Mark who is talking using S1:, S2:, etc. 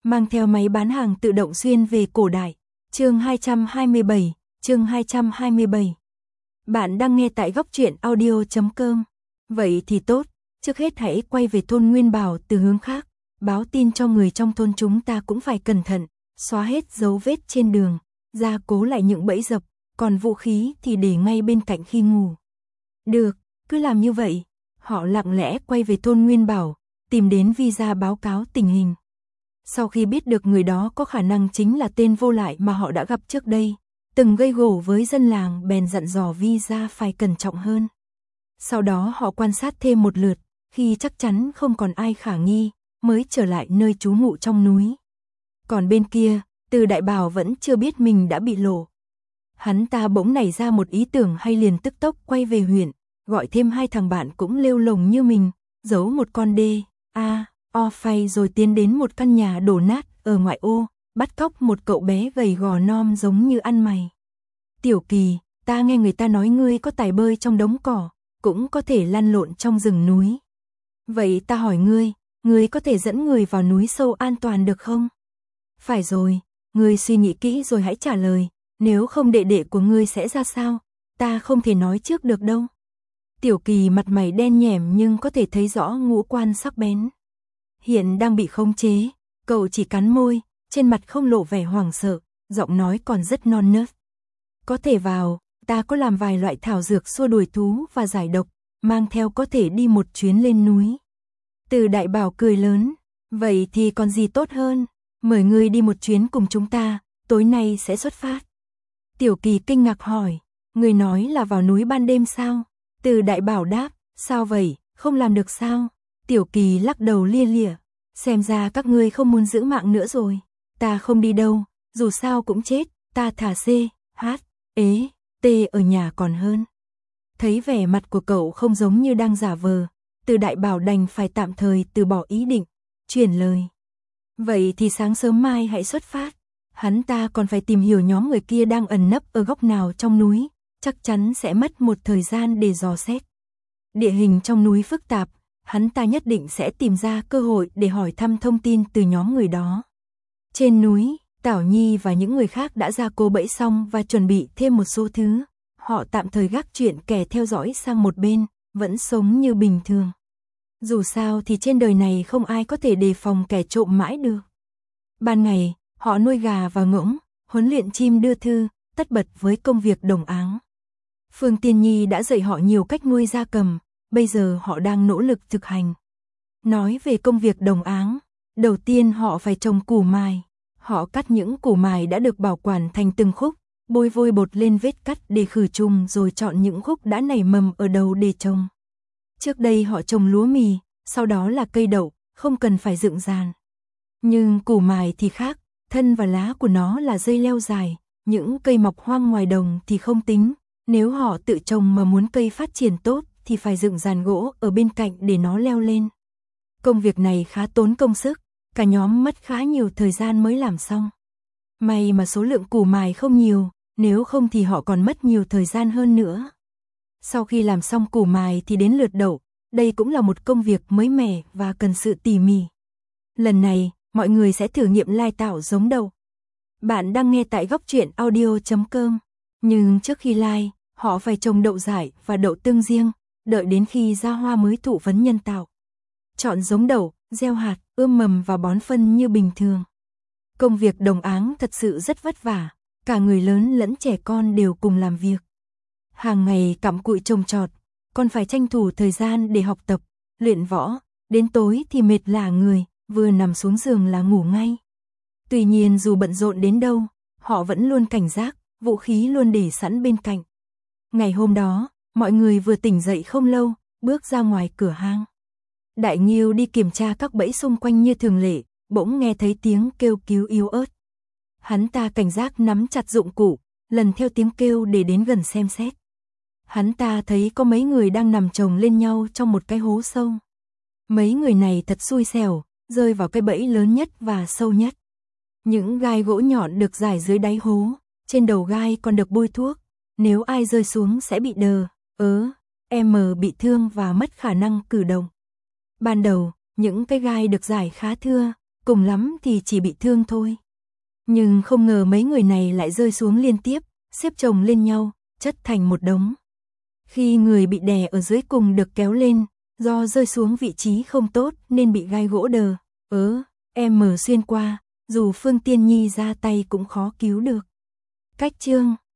S1: mang theo máy bán hàng tự động xuyên về cổ đại. Chương 227, chương 227. Bạn đang nghe tại góc truyện audio.com. Vậy thì tốt, trước hết hãy quay về thôn Nguyên Bảo từ hướng khác, báo tin cho người trong thôn chúng ta cũng phải cẩn thận, xóa hết dấu vết trên đường, gia cố lại những bẫy dập, còn vũ khí thì để ngay bên cạnh khi ngủ. Được, cứ làm như vậy. Họ lặng lẽ quay về thôn Nguyên Bảo, tìm đến Vi Gia báo cáo tình hình. Sau khi biết được người đó có khả năng chính là tên vô lại mà họ đã gặp trước đây, từng gây gổ với dân làng, bèn dặn dò Vi Gia phải cẩn trọng hơn. Sau đó họ quan sát thêm một lượt, khi chắc chắn không còn ai khả nghi, mới trở lại nơi trú ngụ trong núi. Còn bên kia, Từ Đại Bảo vẫn chưa biết mình đã bị lộ. Hắn ta bỗng nảy ra một ý tưởng hay, liền tức tốc quay về huyện, gọi thêm 2 thằng bạn cũng lêu lồng như mình, giấu một con o phay rồi tiến đến một căn nhà đổ nát ở ngoại ô, bắt cóc một cậu bé gầy gò non giống như ăn mày. Tiểu Kỳ, ta nghe người ta nói ngươi có tài bơi trong đống cỏ, cũng có thể lăn lộn trong rừng núi. Vậy ta hỏi ngươi có thể dẫn người vào núi sâu an toàn được không? Phải rồi, ngươi suy nghĩ kỹ rồi hãy trả lời, nếu không đệ đệ của ngươi sẽ ra sao, ta không thể nói trước được đâu. Tiểu Kỳ mặt mày đen nhẻm nhưng có thể thấy rõ ngũ quan sắc bén. Hiện đang bị khống chế, cậu chỉ cắn môi, trên mặt không lộ vẻ hoảng sợ, giọng nói còn rất non nớt. Có thể vào, ta có làm vài loại thảo dược xua đuổi thú và giải độc, mang theo có thể đi một chuyến lên núi. Từ Đại Bảo cười lớn, vậy thì còn gì tốt hơn, mời ngươi đi một chuyến cùng chúng ta, tối nay sẽ xuất phát. Tiểu Kỳ kinh ngạc hỏi, ngươi nói là vào núi ban đêm sao? Từ Đại Bảo đáp, sao vậy, không làm được sao? Tiểu Kỳ lắc đầu lia lịa, xem ra các ngươi không muốn giữ mạng nữa rồi. Ta không đi đâu, dù sao cũng chết, ta thả T ở nhà còn hơn. Thấy vẻ mặt của cậu không giống như đang giả vờ, Từ Đại Bảo đành phải tạm thời từ bỏ ý định, chuyển lời. Vậy thì sáng sớm mai hãy xuất phát. Hắn ta còn phải tìm hiểu nhóm người kia đang ẩn nấp ở góc nào trong núi, chắc chắn sẽ mất một thời gian để dò xét. Địa hình trong núi phức tạp, hắn ta nhất định sẽ tìm ra cơ hội để hỏi thăm thông tin từ nhóm người đó. Trên núi, Tảo Nhi và những người khác đã ra cố bẫy xong và chuẩn bị thêm một số thứ. Họ tạm thời gác chuyện kẻ theo dõi sang một bên, vẫn sống như bình thường. Dù sao thì trên đời này không ai có thể đề phòng kẻ trộm mãi được. Ban ngày, họ nuôi gà và ngỗng, huấn luyện chim đưa thư, tất bật với công việc đồng áng. Phương Tiên Nhi đã dạy họ nhiều cách nuôi gia cầm, bây giờ họ đang nỗ lực thực hành. Nói về công việc đồng áng, đầu tiên họ phải trồng củ mài. Họ cắt những củ mài đã được bảo quản thành từng khúc, bôi vôi bột lên vết cắt để khử trùng rồi chọn những khúc đã nảy mầm ở đầu để trồng. Trước đây họ trồng lúa mì, sau đó là cây đậu, không cần phải dựng giàn. Nhưng củ mài thì khác, thân và lá của nó là dây leo dài, những cây mọc hoang ngoài đồng thì không tính. Nếu họ tự trồng mà muốn cây phát triển tốt thì phải dựng giàn gỗ ở bên cạnh để nó leo lên. Công việc này khá tốn công sức, cả nhóm mất khá nhiều thời gian mới làm xong. May mà số lượng củ mài không nhiều, nếu không thì họ còn mất nhiều thời gian hơn nữa. Sau khi làm xong củ mài thì đến lượt đậu, đây cũng là một công việc mới mẻ và cần sự tỉ mỉ. Lần này, mọi người sẽ thử nghiệm lai tạo giống đậu. Bạn đang nghe tại góc truyện audio.com, nhưng trước khi lai, họ phải trồng đậu dại và đậu tương riêng, đợi đến khi ra hoa mới thụ phấn nhân tạo. Chọn giống đậu, gieo hạt, ươm mầm và bón phân như bình thường. Công việc đồng áng thật sự rất vất vả, cả người lớn lẫn trẻ con đều cùng làm việc. Hàng ngày cặm cụi trồng trọt, còn phải tranh thủ thời gian để học tập, luyện võ, đến tối thì mệt lả người, vừa nằm xuống giường là ngủ ngay. Tuy nhiên dù bận rộn đến đâu, họ vẫn luôn cảnh giác, vũ khí luôn để sẵn bên cạnh. Ngày hôm đó, mọi người vừa tỉnh dậy không lâu, bước ra ngoài cửa hang. Đại Nghiêu đi kiểm tra các bẫy xung quanh như thường lệ, bỗng nghe thấy tiếng kêu cứu yếu ớt. Hắn ta cảnh giác nắm chặt dụng cụ, lần theo tiếng kêu để đến gần xem xét. Hắn ta thấy có mấy người đang nằm chồng lên nhau trong một cái hố sâu. Mấy người này thật xui xẻo, rơi vào cái bẫy lớn nhất và sâu nhất. Những gai gỗ nhọn được rải dưới đáy hố, trên đầu gai còn được bôi thuốc. Nếu ai rơi xuống sẽ bị bị thương và mất khả năng cử động. Ban đầu, những cái gai được rải khá thưa, cùng lắm thì chỉ bị thương thôi. Nhưng không ngờ mấy người này lại rơi xuống liên tiếp, xếp chồng lên nhau, chất thành một đống. Khi người bị đè ở dưới cùng được kéo lên, do rơi xuống vị trí không tốt nên bị gai gỗ đờ, em mở xuyên qua, dù Phương Tiên Nhi ra tay cũng khó cứu được. Cách chương